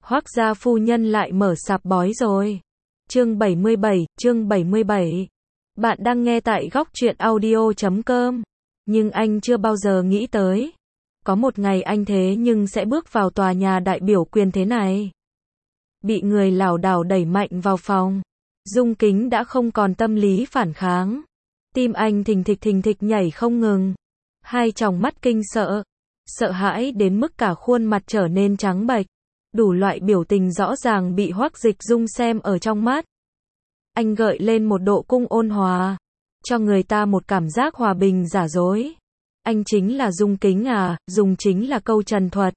Hoác gia phu nhân lại mở sạp bói rồi. Chương 77. Bạn đang nghe tại góc truyện audio.com. Nhưng anh chưa bao giờ nghĩ tới. Có một ngày anh thế nhưng sẽ bước vào tòa nhà đại biểu quyền thế này. Bị người lảo đảo đẩy mạnh vào phòng. Dung Kính đã không còn tâm lý phản kháng. Tim anh thình thịch nhảy không ngừng. Hai tròng mắt kinh sợ. Sợ hãi đến mức cả khuôn mặt trở nên trắng bệch. Đủ loại biểu tình rõ ràng bị Hoắc Dịch Dung xem ở trong mắt. Anh gợi lên một độ cung ôn hòa, cho người ta một cảm giác hòa bình giả dối. Anh chính là Dung Kính à, dùng chính là câu trần thuật.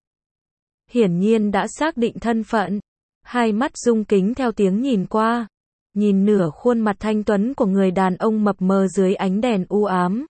Hiển nhiên đã xác định thân phận. Hai mắt Dung Kính theo tiếng nhìn qua, nhìn nửa khuôn mặt thanh tuấn của người đàn ông mập mờ dưới ánh đèn u ám.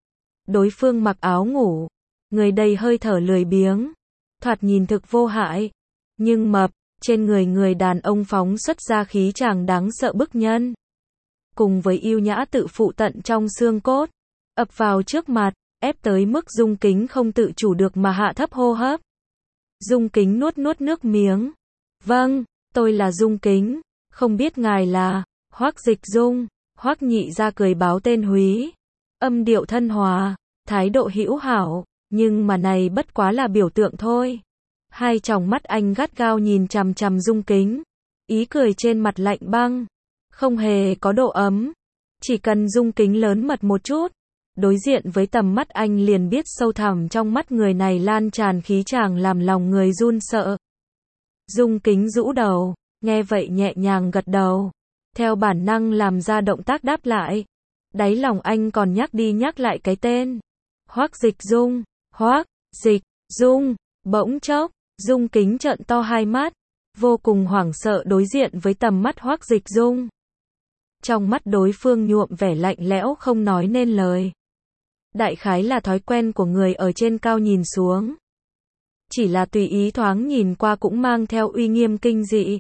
Đối phương mặc áo ngủ, người đầy hơi thở lười biếng, thoạt nhìn thực vô hại, nhưng mập, trên người đàn ông phóng xuất ra khí chàng đáng sợ bức nhân. Cùng với yêu nhã tự phụ tận trong xương cốt, ập vào trước mặt, ép tới mức Dung Kính không tự chủ được mà hạ thấp hô hấp. Dung Kính nuốt nước miếng. Vâng, tôi là Dung Kính, không biết ngài là Hoắc Dịch Dung. Hoắc Nhị ra cười báo tên húy, âm điệu thân hòa, thái độ hữu hảo, nhưng mà này bất quá là biểu tượng thôi. Hai tròng mắt anh gắt gao nhìn chằm chằm Dung Kính, ý cười trên mặt lạnh băng, không hề có độ ấm. Chỉ cần Dung Kính lớn mật một chút, đối diện với tầm mắt anh liền biết sâu thẳm trong mắt người này lan tràn khí chàng làm lòng người run sợ. Dung Kính rũ đầu, nghe vậy nhẹ nhàng gật đầu, theo bản năng làm ra động tác đáp lại. Đáy lòng anh còn nhắc đi nhắc lại cái tên Hoắc Dịch Dung. Hoắc Dịch Dung. Bỗng chốc, Dung Kính trợn to hai mắt, vô cùng hoảng sợ đối diện với tầm mắt Hoắc Dịch Dung. Trong mắt đối phương nhuộm vẻ lạnh lẽo không nói nên lời. Đại khái là thói quen của người ở trên cao nhìn xuống. Chỉ là tùy ý thoáng nhìn qua cũng mang theo uy nghiêm kinh dị.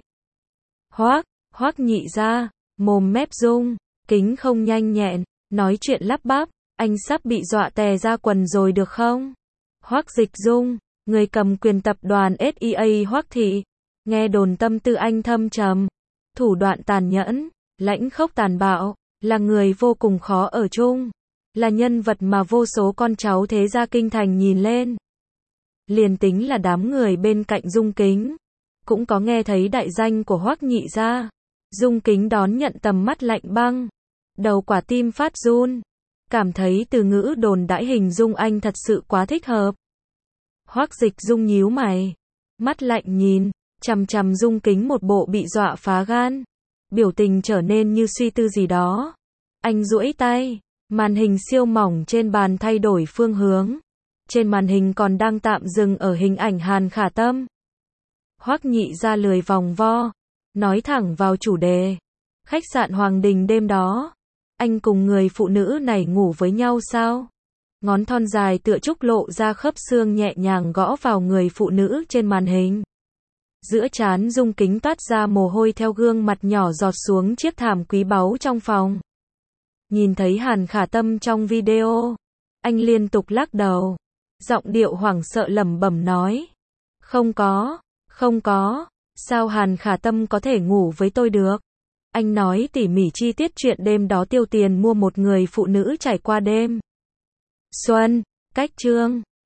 Hoắc Nhị ra, mồm mép Dung Kính không nhanh nhẹn, nói chuyện lắp bắp, anh sắp bị dọa tè ra quần rồi được không? Hoắc Dịch Dung, người cầm quyền tập đoàn SEA Hoắc thị, nghe đồn tâm tư anh thâm trầm, thủ đoạn tàn nhẫn, lãnh khốc tàn bạo, là người vô cùng khó ở chung, là nhân vật mà vô số con cháu thế gia kinh thành nhìn lên. Liền tính là đám người bên cạnh Dung Kính, cũng có nghe thấy đại danh của Hoắc Nhị gia. Dung Kính đón nhận tầm mắt lạnh băng, đầu quả tim phát run, cảm thấy từ ngữ đồn đãi hình dung anh thật sự quá thích hợp. Hoắc Dịch Dung nhíu mày, mắt lạnh nhìn chằm chằm Dung Kính một bộ bị dọa phá gan, biểu tình trở nên như suy tư gì đó. Anh duỗi tay, màn hình siêu mỏng trên bàn thay đổi phương hướng. Trên màn hình còn đang tạm dừng ở hình ảnh Hàn Khả Tâm. Hoắc Nhị ra lười vòng vo, nói thẳng vào chủ đề. Khách sạn Hoàng Đình đêm đó, anh cùng người phụ nữ này ngủ với nhau sao? Ngón thon dài tựa trúc lộ ra khớp xương nhẹ nhàng gõ vào người phụ nữ trên màn hình. Giữa trán Dung Kính toát ra mồ hôi theo gương mặt nhỏ giọt xuống chiếc thảm quý báu trong phòng. Nhìn thấy Hàn Khả Tâm trong video, anh liên tục lắc đầu, giọng điệu hoảng sợ lẩm bẩm nói. Không có, sao Hàn Khả Tâm có thể ngủ với tôi được? Anh nói tỉ mỉ chi tiết chuyện đêm đó tiêu tiền mua một người phụ nữ trải qua đêm xuân, cách chương.